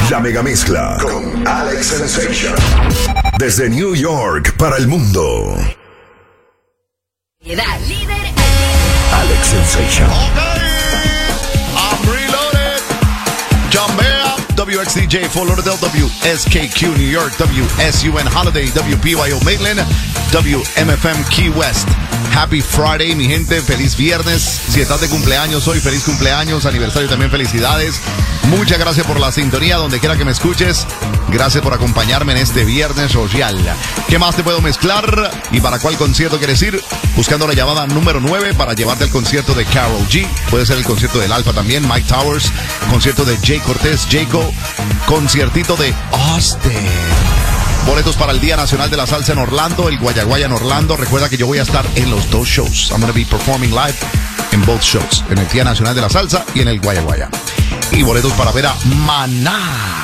La megamezcla con Alex Sensation. Desde New York para el mundo. Líder. Alex Sensation. I'm reloaded. John Bea, WXDJ, Fort Lauderdale, WSKQ, New York, WSUN Holiday, WPYO Maitland, WMFM Key West. Happy Friday, mi gente, feliz viernes. Si estás de cumpleaños hoy, feliz cumpleaños, aniversario también, felicidades. Muchas gracias por la sintonía, donde quiera que me escuches. Gracias por acompañarme en este viernes social. ¿Qué más te puedo mezclar? ¿Y para cuál concierto quieres ir? Buscando la llamada número 9 para llevarte al concierto de Karol G. Puede ser el concierto del Alfa también, Mike Towers. Concierto de Jay Cortés, Jaco. Conciertito de Austin. Boletos para el Día Nacional de la Salsa en Orlando, el Guayaguaya en Orlando. Recuerda que yo voy a estar en los dos shows. I'm going to be performing live en both shows, en el Día Nacional de la Salsa y en el Guayaguaya. Y boletos para ver a Maná.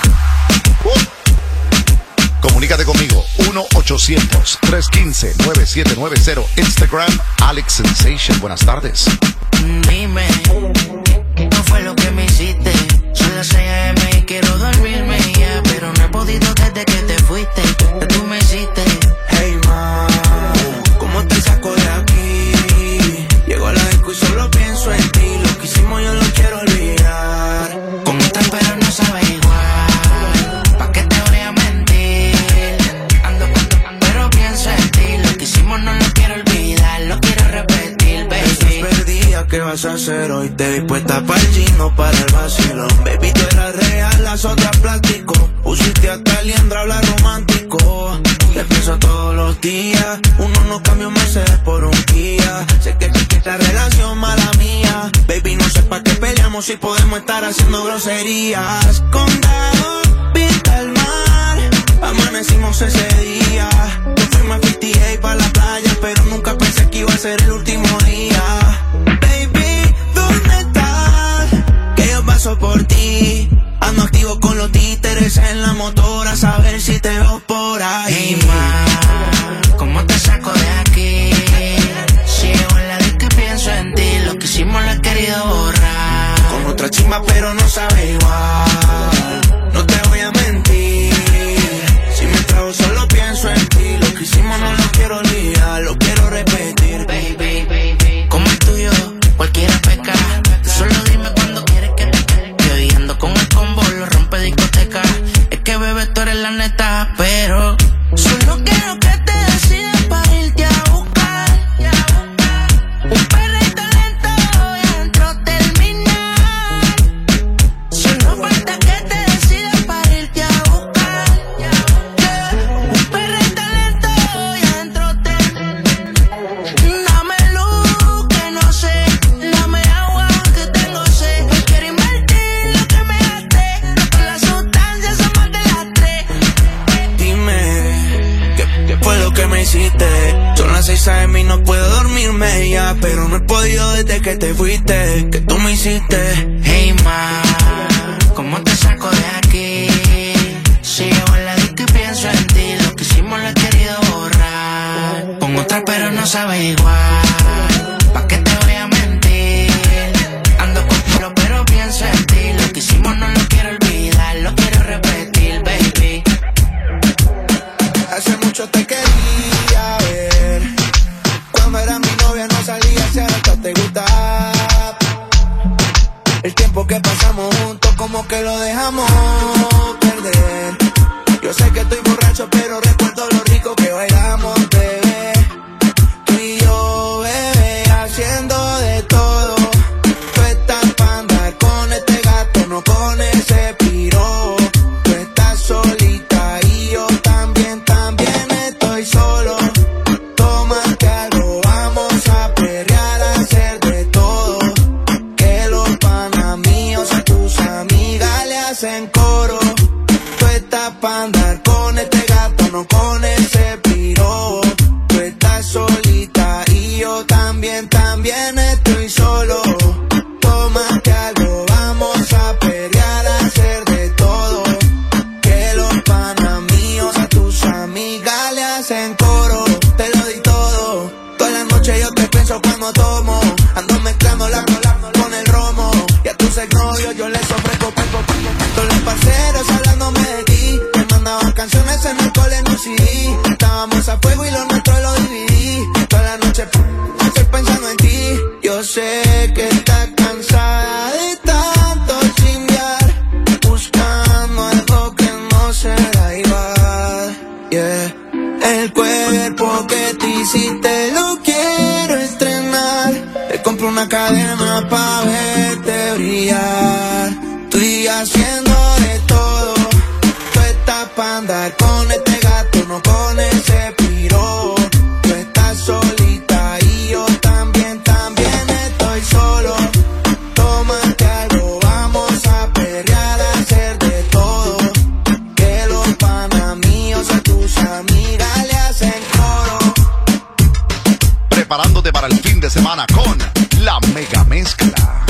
Comunícate conmigo, 1-800-315-9790. Instagram, Alex Sensation. Buenas tardes. Dime, ¿qué fue lo que me hiciste? Son las 6 AM y quiero dormirme ya, pero no he podido desde que te fuiste. Que tú me hiciste. Hey ma, ¿cómo te saco de aquí? Llego a la disco y solo pienso en ti. Lo que hicimos yo lo quiero olvidar. Con otra pero no sabe igual. ¿Pa' qué te voy a mentir? Ando pero pienso en ti. Lo que hicimos no lo quiero olvidar. Lo quiero repetir, baby. Estás perdida, ¿qué vas a hacer hoy? Te vi puesta para el gino, para el vacilón. Baby, tú eras real, las otras plástico. Usiste hasta el liendra, habla romántico. Te pienso todos los días. Uno no cambia un Mercedes por un Kia. Sé que esta relación mala mía. Baby, no sé pa' qué peleamos si podemos estar haciendo groserías. Condado, pinta el mar. Amanecimos ese día. Yo fuimos a 58 pa' la playa, pero nunca pensé que iba a ser el último día. Baby, ¿dónde estás? Que yo paso por ti. Ando activo con los títeres en la motora, a saber si te veo por ahí. Hey ma, ¿cómo te saco de aquí? Sigo en la disco y pienso en ti. Lo que hicimos lo he querido borrar. Con otra chimba pero no sabe igual. No te voy a mentir. Si me trago solo pienso en ti. Lo que hicimos no lo quiero olvidar. Lo quiero repetir. Baby, como el tuyo, cualquiera peca. Solo dime cuando quieres que te quede. Que hoy ando con el combo, lo rompe discoteca. Es que bebé, tú eres la neta, pero solo quiero que te decidas para irte a buscar. Un perrito lento y adentro terminar. Solo falta que te decidas para irte a buscar. Un perrito lento y adentro terminar. Dame luz que no sé, dame agua que tengo sed. Quiero invertir lo que me gasté, con las sustancias son más de las 3. Dime, ¿qué fue lo que me hiciste? Son las 6 AM y no puedo dormirme ya, pero no he podido desde que te fuiste. Que tú me hiciste. Hey ma, ¿cómo te saco de aquí? Sigo en la disco y pienso en ti. Lo que hicimos lo he querido borrar. Con otra pero no sabe igual. ¿Pa' qué te voy a mentir? Ando con culo pero pienso en ti. Lo que hicimos no lo quiero olvidar. Lo quiero repetir, baby. Hace mucho te quería ver. Cuando era mi novia no salía, si ahora te gusta. El tiempo que pasamos juntos como que lo dejamos perder. Yo sé que estoy borracho pero recuerdo lo rico que bailamos, bebé. Tú y yo, bebé, haciendo de todo. Tú estás pa' andar con este gato, no con ese piro. Tú estás solita y yo también estoy solo. Tómate algo, vamos a perrear, a hacer de todo. Que los panas míos a tus amigas le hacen coro. Tú estás pa' andar con este gato, no con ese piro. Tú estás solita y yo también estoy solo. Tómate algo, vamos a perrear, a hacer de todo. Que los panas míos a tus amigas le hacen coro. Te lo di todo. Toda la noche yo te pienso cuando tomo. Ando mezclando la cola con el romo. Y a tus exnovios yo les ofrezco. Todos los parceros hablando sé que estás cansada de tanto chingar, buscando algo que no será igual. Yeah. El cuerpo que te hiciste lo quiero estrenar. Te compro una cadena pa' verte brillar. Estoy haciendo de todo. Tú estás pa' andar con este gato, no con ese piro. Tú estás solita y yo también estoy solo. Tómate algo, vamos a perrear, a hacer de todo. Que los panas míos a tus amigas le hacen coro. Preparándote para el fin de semana con la mega mezcla.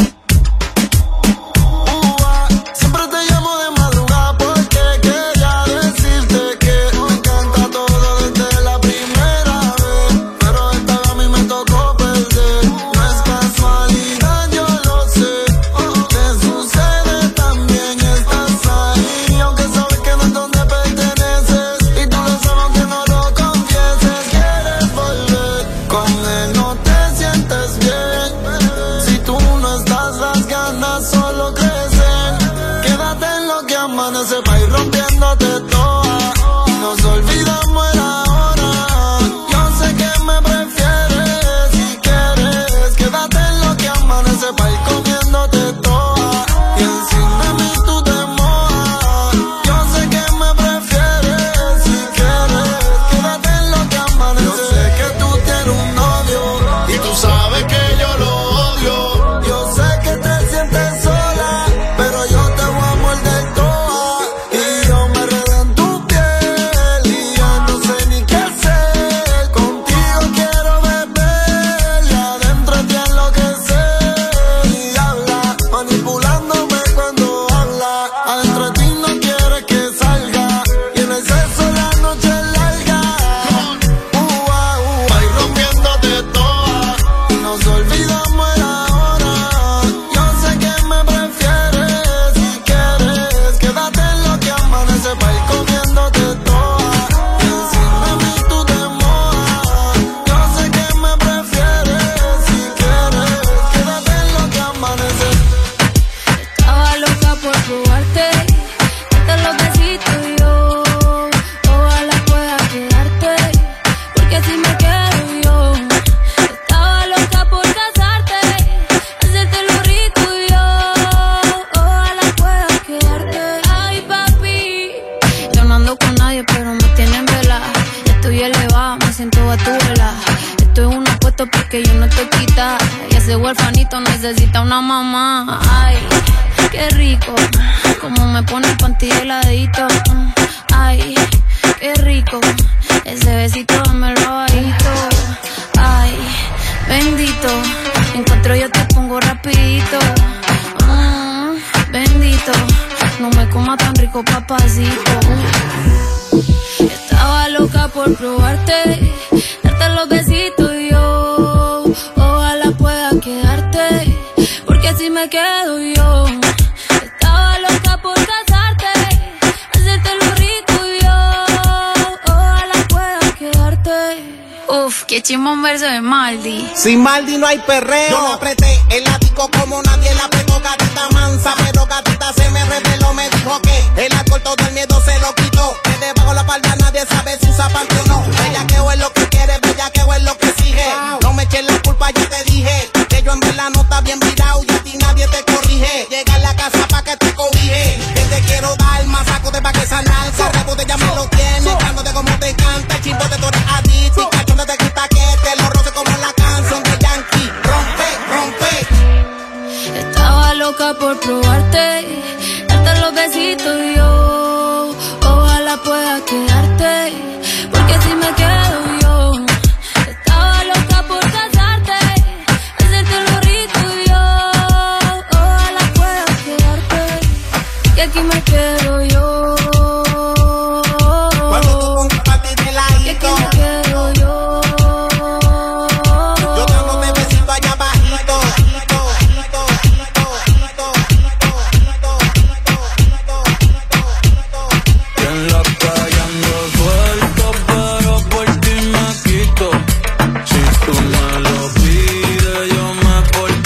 Necesita una mamá. Ay, qué rico, como me pone el panty heladito. Ay, qué rico, ese besito dámelo bajito. Ay, bendito, encuentro yo te pongo rapidito. Bendito, no me coma tan rico, papacito. Estaba loca por probarte, darte los besitos y yo ojalá pueda quedarte, porque así me quedo yo. Estaba loca por casarte, hacerte lo rico y yo ojalá pueda quedarte. Uf, qué chimba un verso de Maldi. Sin Maldi no hay perreo. Yo la apreté en la disco como nadie la apretó, gatita mansa, pero gatita se me reveló, me dijo que el alcohol todo el miedo se lo quitó, que debajo la palma nadie sabe si usa panty o no. Bellaqueo es lo que quiere, bellaqueo es lo que exige. No me eches la culpa, ya te dije que yo en verdad no está bien virado y a ti nadie te corrige. Llega a la casa pa' que te cobije, que te quiero dar más saco de pa' que sanar. Se rebote ya me lo tienes, cántate como te canta, el chimbo de tú eres adicto y cachón te quita que te lo roce como la canción de Yankee. Rompe, rompe. Estaba loca por probarte, darte los besitos y yo ojalá pueda quedarte, porque así me quedo yo. Estaba loca por casarte, hacerte lo rico y yo ojalá pueda quedarte, y aquí me quedo yo. Cuando tú pongas pa' ti de la Y aquí me quedo yo. yo tengo mi besito allá bajito. En la calle ando suelto, pero por ti me quito. Si tú me lo pides, yo me porto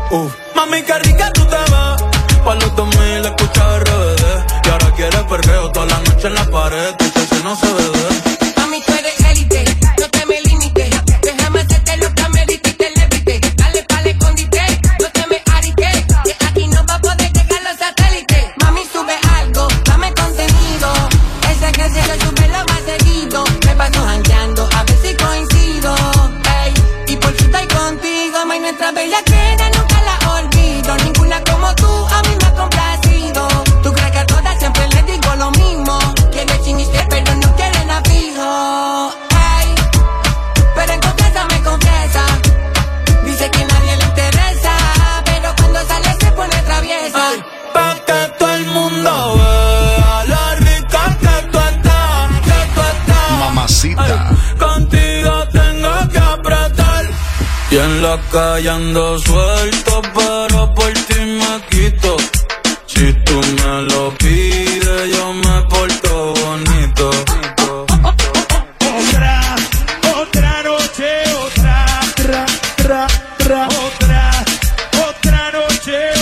Mami, qué rica tú te ves. Pa' los 2000 escucha RBD. Y ahora quieres perreo toda la noche en la pared. Dice que no se bebe. Mami, tú eres élite, no te me limites. Déjame hacerte lo que amerite y te levite. Dale pa'l escondite, no te me arites. Que aquí no va a poder llegar los satélites. Mami, sube algo, dame contenido. Ese que se lo sube lo más seguido. Me paso jangueando, a ver si coincido. Ey, y por si estoy contigo, ma, y nuestra bella queda nunca la olvido. Ninguna como tú, a mí me ha complacido. Tú crees que a todas siempre les digo lo mismo. Quiere chiniste, pero no quieren a fijo. Ey, pero en confianza me confiesa. Dice que nadie le interesa, pero cuando sale se pone traviesa. Ay, pa' que todo el mundo vea la rica que tú estás, Mamacita. Ay, contigo tengo que apretar. Y en la calle ando suelto, pero por ti me quito. Si tú me lo pides, yo me porto bonito. Otra noche, otra noche,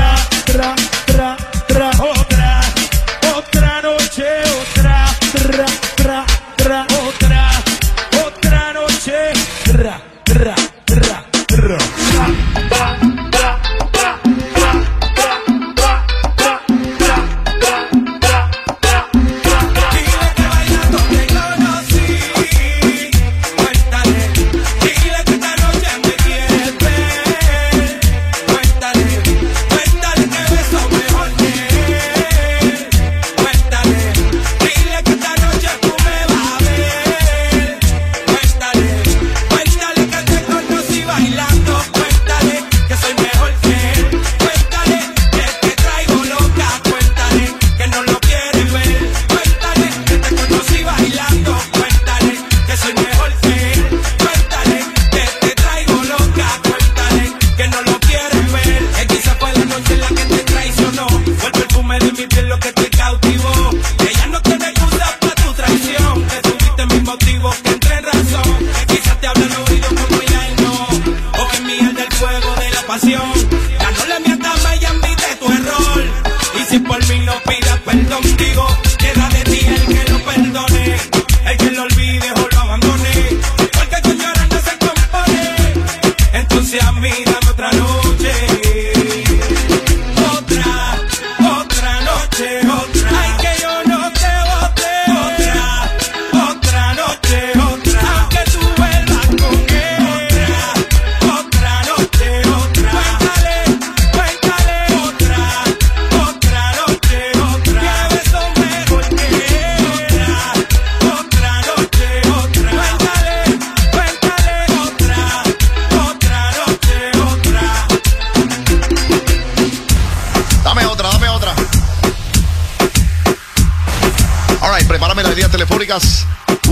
Prepárame las líneas telefónicas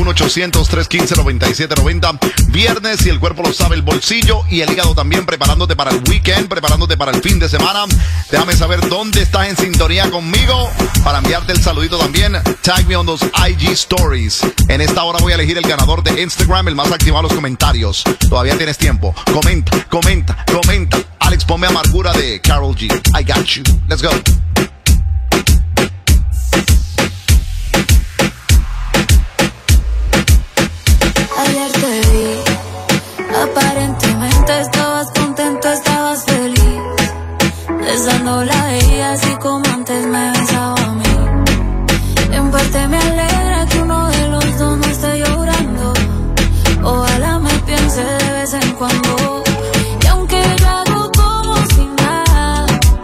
1-800-315-9790. Viernes, y el cuerpo lo sabe, el bolsillo y el hígado también, preparándote para el weekend, preparándote para el fin de semana. Déjame saber dónde estás en sintonía conmigo para enviarte el saludito también. Tag me on those IG stories. En esta hora voy a elegir el ganador de Instagram, el más activado en los comentarios. Todavía tienes tiempo. Comenta. Alex, ponme Amargura de Karol G. I got you. Let's go. Ayer te vi, aparentemente estabas contento, estabas feliz, besándola a ella así como antes me besaba a mí. En parte me alegra que uno de los dos no esté llorando, ojalá me piense de vez en cuando. Y aunque yo hago como si nada,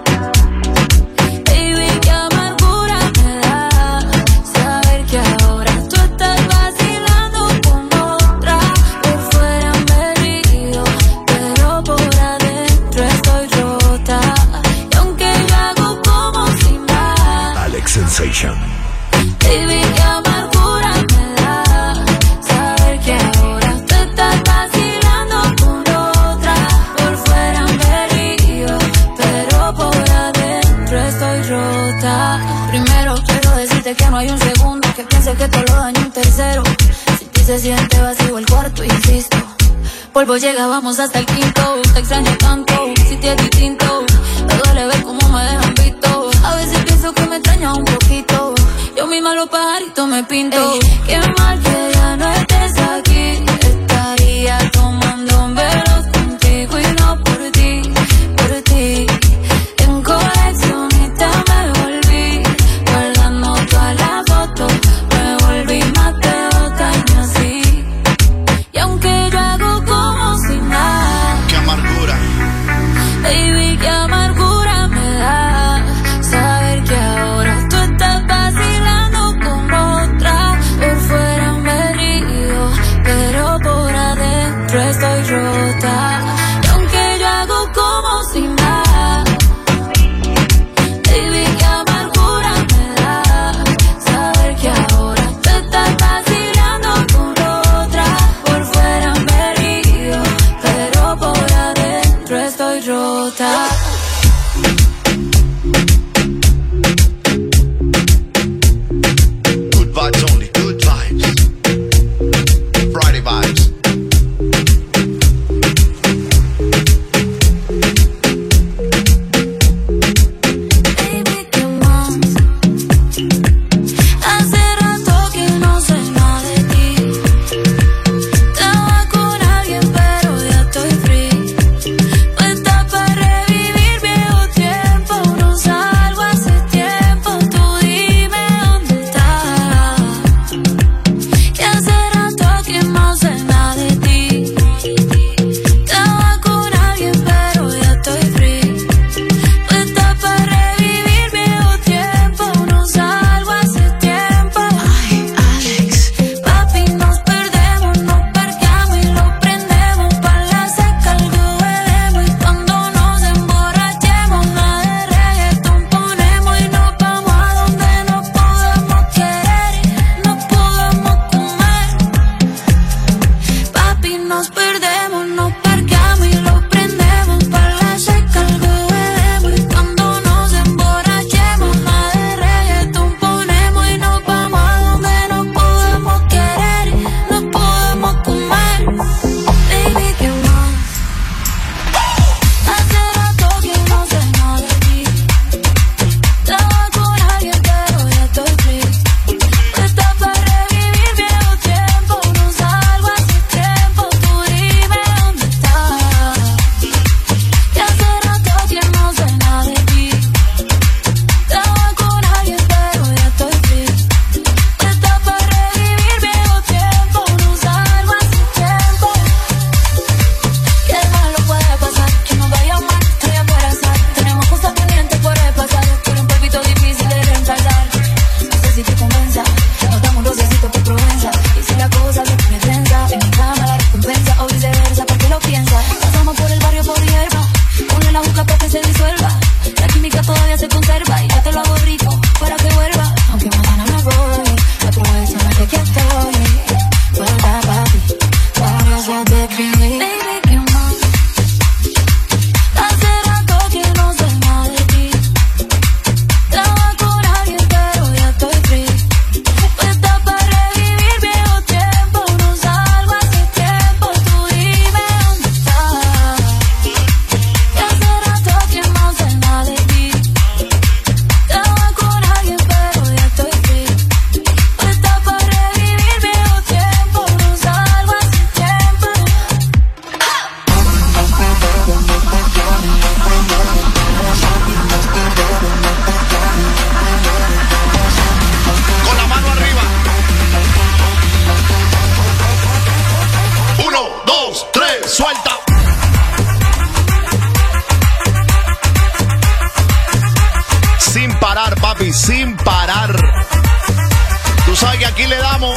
baby, qué amargura me da saber que ahora tú estás vacilando con otra. Por fuera me río, pero por adentro estoy rota. Y aunque yo hago como si nada, Alex Sensation. baby, qué amargura me da saber que ahora tú estás vacilando con otra. Por fuera me río, pero por adentro estoy rota. Primero quiero decirte que no hay un segundo que piense que todo lo daño un tercero. Si ti se siente vacío el cuarto, insisto, Polvo llegábamos hasta el quinto. Te extraño tanto, si te es distinto. Me duele ver cómo me dejan visto. A veces pienso que me extraña un poquito. Yo misma los pajaritos me pinto. Ey, qué mal que ya no estés aquí. Estaría tomando un velos contigo y no por ti, por ti. En coleccionista me volví, guardando todas las fotos. Me volví más que otaño así. Y aunque yo hago como si nada. Qué amargura. Baby, qué amargura me da saber que ahora tú estás vacilando con otra. Por fuera me río, pero por adentro estoy rota. Y aunque yo hago como si nada, baby, qué amargura me da saber que ahora tú estás vacilando con otra. Por fuera me río, pero por adentro estoy rota. Good vibes only, good vibes. Friday vibes. Baby, ¿qué más? Hace rato que no sé nada de ti. Estaba con alguien pero ya estoy free. Puesta para revivir viejo tiempo. No salgo hace tiempo. Tú dime dónde estás. Que hace rato que no sé nada de ti. Estaba con alguien pero ya estoy free. Puesta para revivir viejo tiempo. No salgo hace tiempo. Ay, Alex. Papi, nos perdemos, nos parqueamos y lo prendemos. Pa' la seca algo bebemos. Y cuando nos emborrachemos, nada de reggaetón ponemos. Y nos vamos a donde nos podamos querer, nos podamos comer. Papi, nos perdemos, nos parqueamos y lo prendemos. Pa' la seca algo bebemos. Y cuando nos emborrachemos, nada de reggaetón ponemos. Y nos vamos a donde nos podamos querer, nos podamos comer. Baby, ¿qué más? Hace rato que no sé nada de ti. Estaba con alguien pero ya estoy free. Puesta para revivir viejo tiempo. No salgo hace tiempo. Tú dime dónde estás. Que hace rato que no sé nada de ti. Estaba con alguien pero ya estoy free. Puesta para revivir viejo tiempo. No salgo hace tiempo. ¿Qué malo puede pasar? Que nos vaya mal, estoy embarazada. Tenemos cosas pendientes por repasar. Pero un poquito difícil de reemplazar. No sé si te convenza. Nos damos un rocecito por Provenza. Y si la cosa se pone tensa, en mi cama la recompensa. O viceversa, ¿por qué lo piensas? Pasamos por el barrio por hierba. Ponle la boca para que se disuelva. La química todavía se conserva. Y yo te lo hago rico para que vuelva. Aunque mañana me voy, aprovechame que aquí estoy. Vuelva, papi, para hacerte feliz. Baby, ¿qué más? Hace rato que no sé nada de ti. Estaba con alguien pero ya estoy free. Puesta para revivir viejo tiempo. No salgo hace tiempo. Tú dime dónde estás. Que hace rato que no sé nada de ti. Estaba con alguien pero ya estoy free. Puesta para revivir viejo tiempo. No salgo hace tiempo. Con la mano arriba. 1, 2, 3, suelta. Sin parar, papi, sin parar. Tú sabes que aquí le damos.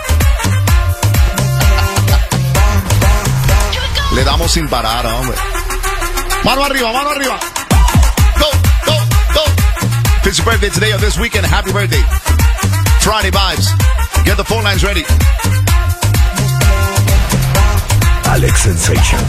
Le damos sin parar, hombre. Mano arriba, mano arriba. Go, go, go. It's your birthday today or this weekend. Happy birthday. Friday vibes. Get the phone lines ready. Alex Sensation.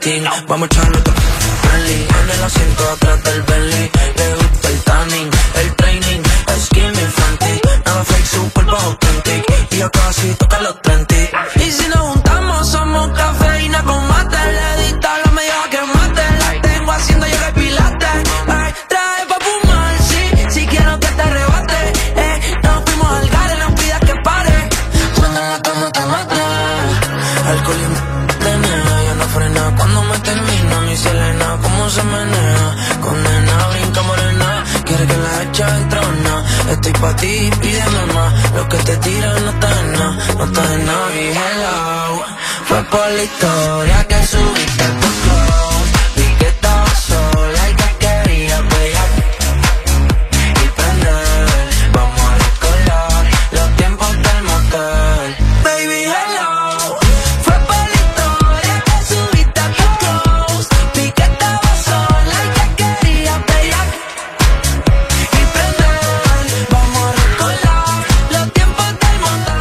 King. Vamos a echarlo todo friendly. En el asiento atrás del Bentley. Le gusta el tanning, el training, skinny frantic. Nada fake, su cuerpo authentic. Y yo casi toca los 30. Y si nos juntamos somos cafeína con mate. Le dicta la media que mate. La tengo haciendo yoga y pilates. Ay, trae pa' fumar, sí. Si quiero que te arrebate. Nos fuimos al gare, no pidas que pare. Cuando en la cama te mate. Alcohol y de nena, ya no frena. Cuando me termina mi Selena, cómo se menea. Condena, brinca morena. Quiere que la echa en trona. Estoy pa' ti, pídeme más. Lo que te tiran no está en nada, no está en nada. Y hello, fue por la historia que subiste tu close. Vi que estaba sola y que quería brillar y prender. Vamos a recordar los tiempos del motel. Baby, hello, fue por la historia que subiste tu close. Vi que estaba sola y que quería brillar y prender. Vamos a recordar los tiempos del motel.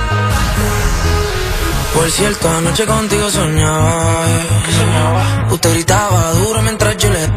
Por cierto, anoche contigo soñaba, Usted gritaba duro mientras yo le...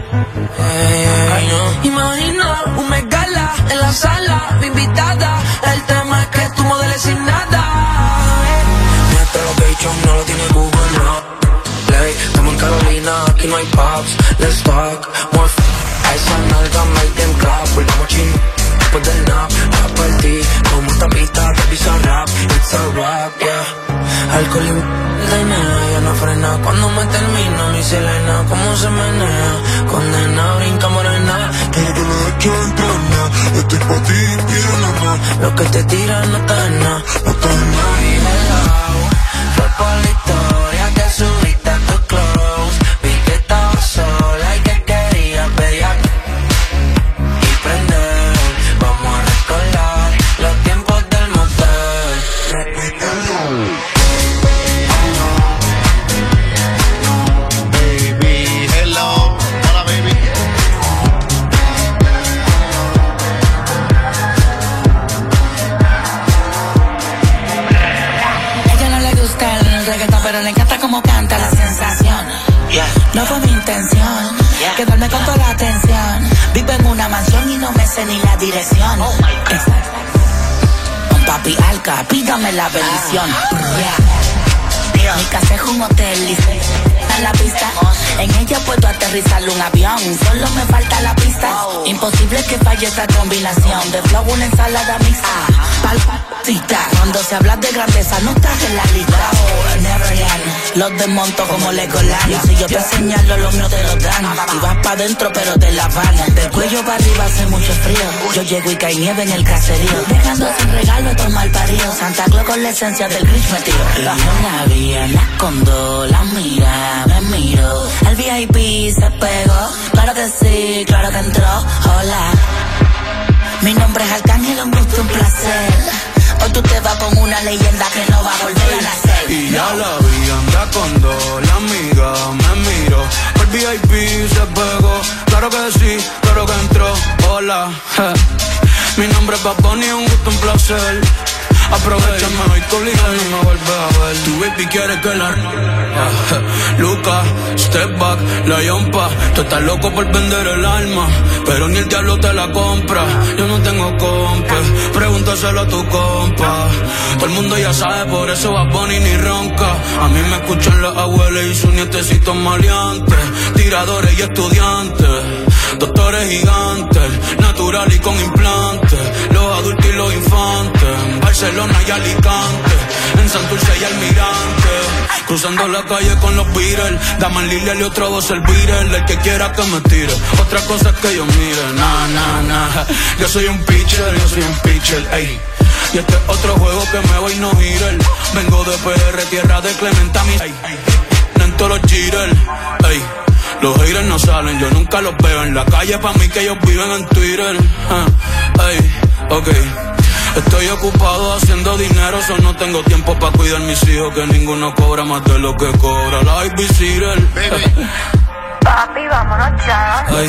Imagina un megala en la sala, mi invitada. El tema es que tú modeles sin nada. Nuestra location no lo tiene Google, no. Play, estamos en Carolina, aquí no hay pubs. Let's talk, more a esa nalga, make them clap. Volvamos chin, después del nap. A partir, como esta pista, te pisa rap. It's a rap, yeah. Alcohol y de nena, ya no frena. Cuando me termina mi Selena, cómo se menea. Condena, brinca morena. Quiero que lo echo en trona. Estoy pa' ti, pídeme más. Lo que te tiran no está en nada, no está en nada. Y hello, fue por la historia que subiste a tu close. Vi que estaba sola y que quería pelear y prender. Vamos a recordar los tiempos del motel. Pero le encanta como canta la sensación. No fue mi intención quedarme con toda la atención. Vivo en una mansión y no me sé ni la dirección. Con papi Alca, pídame la bendición. Mi casa es un hotel y en la pista. En ella puedo aterrizar un avión. Solo me falta la pista. Imposible que falle esta combinación de flow, una ensalada mixta. Palpatita. Cuando se habla de grandeza no estás en la lista. Neverland, los desmonto como Legoland. Si yo te señalo, los míos te lo dan. Y vas pa' dentro pero te la van. Del cuello para arriba hace mucho frío. Yo llego y cae nieve en el caserío. Dejando sin regalo estos malparidos. Santa Claus con la esencia del Grinch metido. La una bien, la escondo, la mira, me miro. El VIP se pegó, claro que sí, claro que entró. Hola, mi nombre es Arcángel, un gusto, un placer. Hoy tú te vas con una leyenda que no va a volver a nacer. Y ya la vi, anda con dos, la amiga me miró. El VIP se pegó, claro que sí, claro que entró. Hola, mi nombre es Bad Bunny, un gusto, un placer. Aprovechame hoy tu liga y no me vuelves a ver. Tu baby quiere que la... Luca, step back, la yompa. Tú estás loco por vender el alma, pero ni el diablo te la compra. Yo no tengo compa, pregúntaselo a tu compa. Todo el mundo ya sabe, por eso Bad Bunny ni ronca. A mí me escuchan las abuelas y sus nietecitos maleantes. Tiradores y estudiantes, doctores gigantes, natural y con implantes. Los adultos y los infantes, Barcelona y Alicante, en Santurce y Almirante. Cruzando la calle con los Beatles, Daman Lilial y otro voz el Beatle. El que quiera que me tire, otra cosa es que yo mire. Yo soy un pitcher, ey. Y este es otro juego que me voy no girar. Vengo de PR, tierra de Clementa, mi ey. En todos los jitters, ey. Los haters no salen, yo nunca los veo en la calle, pa' mí que ellos viven en Twitter. Ey, ok. Estoy ocupado haciendo dinero, so no tengo tiempo pa' cuidar mis hijos, que ninguno cobra más de lo que cobra la babysitter. Papi, vámonos ya. Ay,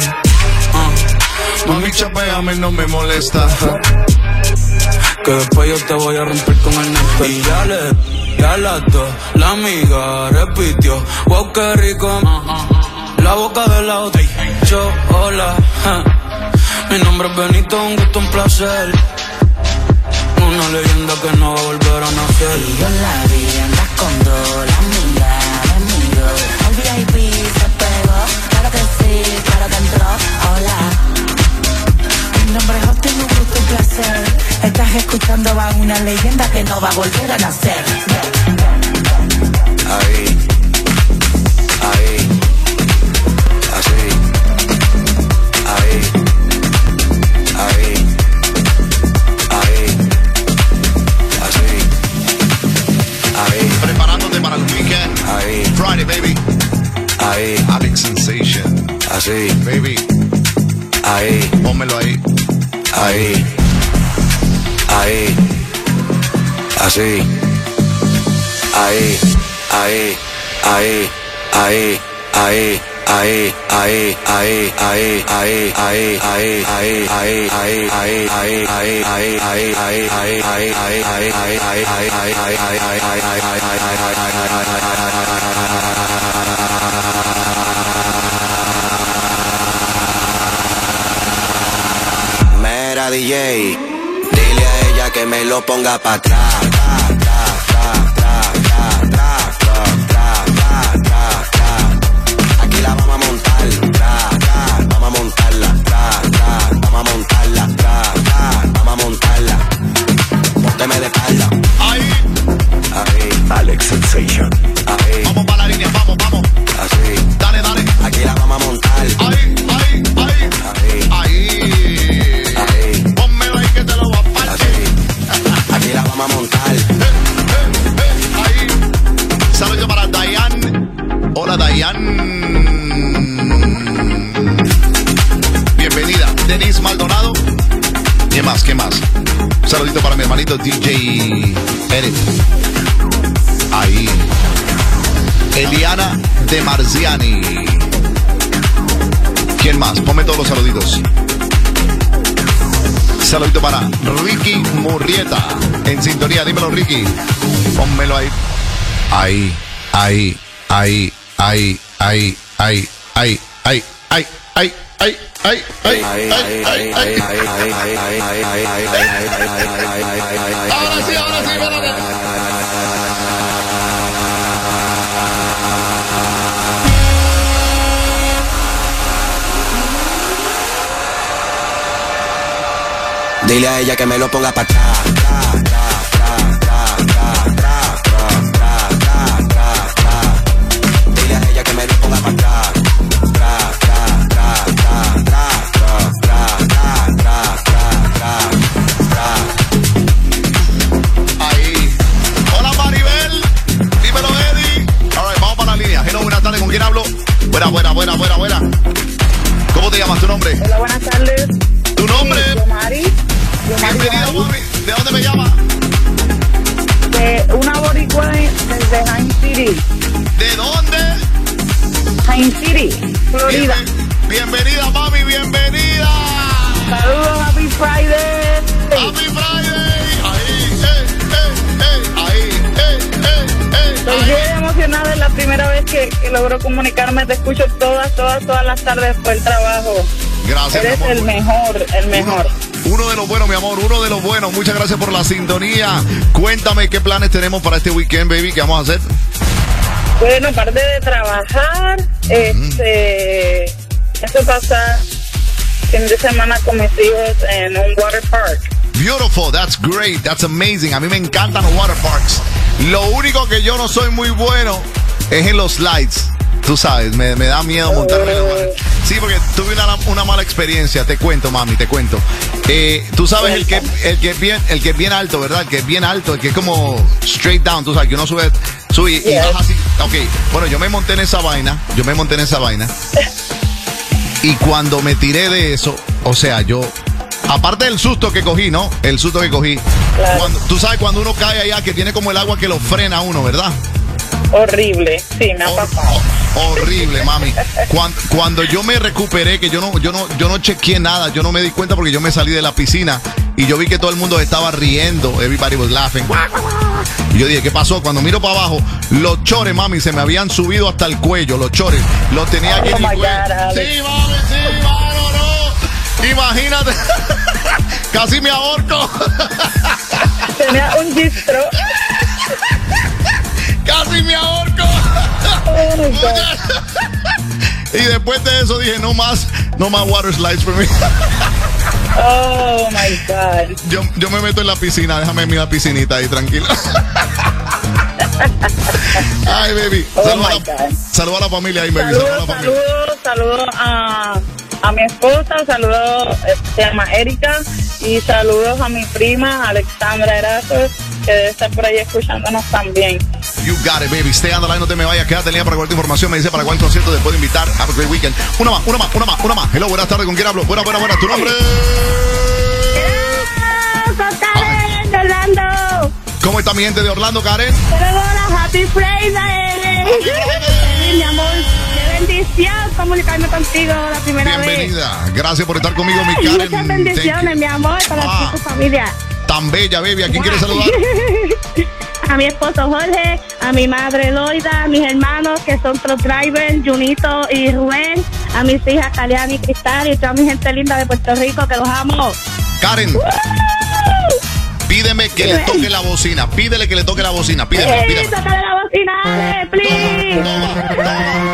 mami, chapeame, no me molesta. Que después yo te voy a romper con el nepe. Y ya le Y a las 2 la amiga repitió, wow, qué rico. La boca de la otra, yo, hola. Mi nombre es Benito, un gusto, un placer. Una leyenda que no va a volver a nacer. Y yo la vi, andas con dos, la amiga de miro. El VIP se pegó, claro que sí, claro que entró. Hola. Mi nombre es Austin, un gusto, un placer. Estás escuchando a una leyenda que no va a volver a nacer. Ahí, ahí, así, ahí, ahí, ahí, así, ahí. Preparándote para el weekend. Ahí. Friday, baby. Ahí. Alex Sensation. Así. Baby. Ahí. Pónmelo ahí. Ahí. Ahí. Así. Ahí. Ahí. Ahí. Ahí. Ahí. Ahí, ahí, ahí, ahí, ahí, ahí, ahí, ahí, ahí, ahí, ahí, ahí, ahí, ahí, ahí, ahí, ahí, ahí, ahí, Mira, DJ, dile a ella que me lo ponga pa' atrás. Aquí la vamos a montar, vamos a montarla, vamos a montarla, vamos a montarla. Pónteme de espalda. Ahí. Ahí. Alex Sensation. Ahí. Vamos para la línea, vamos, vamos. Así. Dale, dale. Aquí la vamos a montar. Ahí, ahí, ahí. Ahí. Ahí. Ahí. Pónmelo ahí que te lo voy a partir. Así. Aquí la vamos a montar. Ahí. Saludos para Dayan. Hola, Dayan. Bienvenida. Denise Maldonado. ¿Qué más? ¿Qué más? Un saludito para mi hermanito DJ Eric. Ahí. Eliana de Marziani. ¿Quién más? Ponme todos los saluditos. Saludito para Ricky Murrieta. En sintonía, dímelo, Ricky. Pónmelo ahí. Ahí, ahí, ahí, ahí, ahí, ahí, ahí, ahí, ahí, ahí, ahí, ahí, ahí, ahí, ahí. Ahora sí, espérate. Dile a ella que me lo ponga pa' atrás. Dile a ella que me lo ponga pa' atrás. Ahí. Hola, Maribel. Dímelo, Eddie. All right, vamos para la línea. Hello, buenas tardes. ¿Con quién hablo? Buena. ¿Cómo te llamas? ¿Tu nombre? Hola, buenas tardes. ¿Tu nombre? Yomari. Bienvenida, mami. ¿De dónde me llamas? De una boricua desde Haines City. ¿De dónde? Haines City, Florida. Bienvenida, mami, bienvenida. Saludos, Happy Friday. Happy Friday. Ahí, Estoy bien emocionada, es la primera vez que logro comunicarme. Te escucho todas las tardes por el trabajo. Gracias, Eres mi amor. el mejor. Uno de los buenos, mi amor, uno de los buenos. Muchas gracias por la sintonía. Cuéntame qué planes tenemos para este weekend, baby. ¿Qué vamos a hacer? Bueno, aparte de trabajar, eso pasa fin de semana con mis hijos en un water park. Beautiful, that's great, that's amazing. A mí me encantan los water parks. Lo único que yo no soy muy bueno es en los slides. Tú sabes, me da miedo montarme en los water. Sí, porque tuve una mala experiencia. Te cuento, mami, te cuento. Tú sabes el que es bien alto, ¿verdad? El que es bien alto, el que es como straight down. Tú sabes que uno sube y baja así. Ok, bueno, yo me monté en esa vaina. Y cuando me tiré de eso, o sea, yo, aparte del susto que cogí, ¿no? El susto que cogí. Claro. Tú sabes cuando uno cae allá que tiene como el agua que lo frena a uno, ¿verdad? Horrible, sí, me ha pasado. Horrible, mami. Cuando yo me recuperé, que yo no chequeé nada, yo no me di cuenta porque yo me salí de la piscina y yo vi que todo el mundo estaba riendo. Everybody was laughing. Y yo dije, ¿qué pasó? Cuando miro para abajo, los chores, mami, se me habían subido hasta el cuello. Los chores, los tenía aquí en el cuello. Sí, mami, no. Imagínate. Casi me ahorco. Tenía un gistro. Casi me ahorco. Oh my God. Y después de eso dije, no más water slides for me. Oh my God. Yo me meto en la piscina, déjame en mi piscinita ahí, tranquilo. Ay, baby. Saluda a la familia ahí, baby. Saludos a mi esposa, saludos, se llama Erika, y saludos a mi prima Alexandra Erazo, que debe estar por ahí escuchándonos también. You got it, baby. Stay on the line, no te me vayas, quédate en línea para cualquier información. Me dice para cuál concierto te puedo invitar. Have a great weekend. Una más. Hello, buenas tardes, ¿con quién hablo? Buena. ¿Tu nombre? Con Karen de Orlando. ¿Cómo está mi gente de Orlando, Karen? Hola, Happy Friday. Mi amor, qué bendición comunicarme contigo la primera vez. Bienvenida. Gracias por estar conmigo, mi Karen. Muchas bendiciones, mi amor, para ti y tu familia. Tan bella, baby. ¿A quién quieres saludar? A mi esposo Jorge, a mi madre Loida, a mis hermanos que son truck drivers, Junito y Rubén, a mis hijas Caliani y Cristal y toda mi gente linda de Puerto Rico que los amo. Karen, pídeme que le toque la bocina. Pídele que le toque la bocina. Pídeme. Tócale la bocina, please. Toma.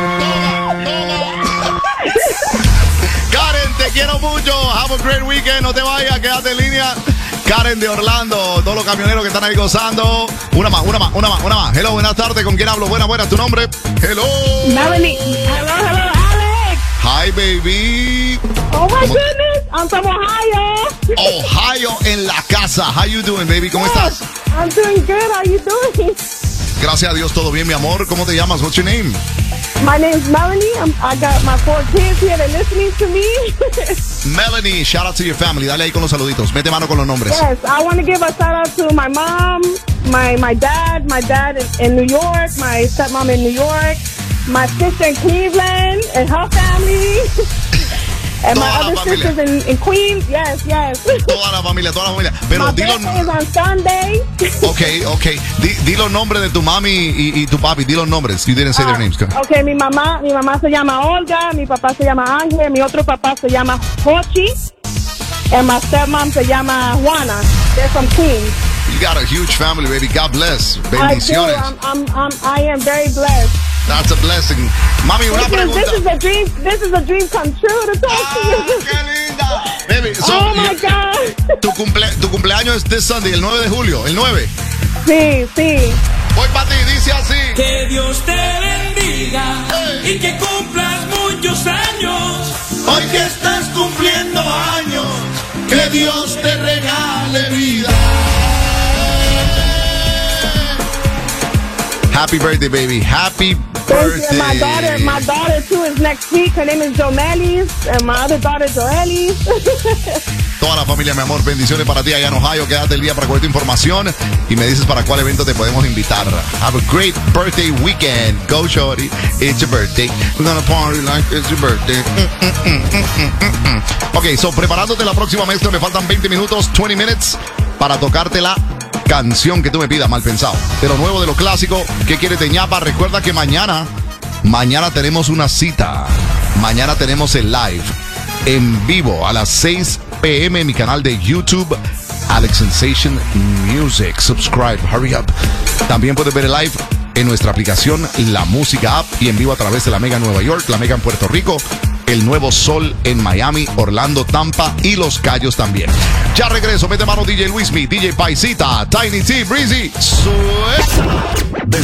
Karen, te quiero mucho. Have a great weekend. No te vayas, quédate en línea. Karen de Orlando, todos los camioneros que están ahí gozando. Una más. Hello, buenas tardes, ¿con quién hablo? Buena, ¿tu nombre? Hello. Melanie. Hello, Alex. Hi, baby. Oh my goodness, I'm from Ohio. Ohio en la casa. How you doing, baby? ¿Cómo estás? I'm doing good, how you doing? Gracias a Dios, todo bien, mi amor. ¿Cómo te llamas? What's your name? My name's Melanie. I got my 4 kids here. They're listening to me. Melanie, shout out to your family. Dale ahí con los saluditos. Mete mano con los nombres. Yes, I want to give a shout out to my mom, my dad in New York, my stepmom in New York, my sister in Cleveland and her family. And my other sisters in Queens, yes. Toda la familia. Pero my birthday is on Sunday. Okay. Di los nombres de tu mami y tu papi. Di los nombres. You didn't say their names. Okay, mi mamá se llama Olga, mi papá se llama Ángel, mi otro papá se llama Jochi, and my stepmom se llama Juana. They're from Queens. You got a huge family, baby. God bless. Bendiciones. I am very blessed. That's a blessing. Mami, una pregunta. This is a dream come true to talk to you. ¡Qué linda! Baby, oh my God. Tu cumpleaños es this Sunday, el 9 de julio, el 9. Sí. Voy para ti, dice así. Que Dios te bendiga y que cumplas muchos años. Hoy que estás cumpliendo años, que Dios te regale vida. Happy birthday, baby. Happy birthday. My daughter too is next week. Her name is Jomelis, and my other daughter Joelis. Toda la familia, mi amor, bendiciones para ti allá en Ohio. Quédate el día para cualquier información y me dices para cuál evento te podemos invitar. Have a great birthday weekend. Go, shorty. It's your birthday. We're gonna party like it's your birthday. Ok, so preparándote la próxima maestra, me faltan 20 minutos, 20 minutes, para tocarte la canción que tú me pidas, mal pensado. De lo nuevo, de lo clásico, ¿qué quieres de ñapa? Recuerda que mañana tenemos una cita. Mañana tenemos el live en vivo a las 6 p.m. en mi canal de YouTube, Alex Sensation Music. Subscribe, hurry up. También puedes ver el live en nuestra aplicación La Música App y en vivo a través de la Mega en Nueva York, la Mega en Puerto Rico, el Nuevo Sol en Miami, Orlando, Tampa y Los Cayos también. Ya regreso, mete mano DJ Luismi, DJ Paisita, Tiny T, Breezy. Suelta.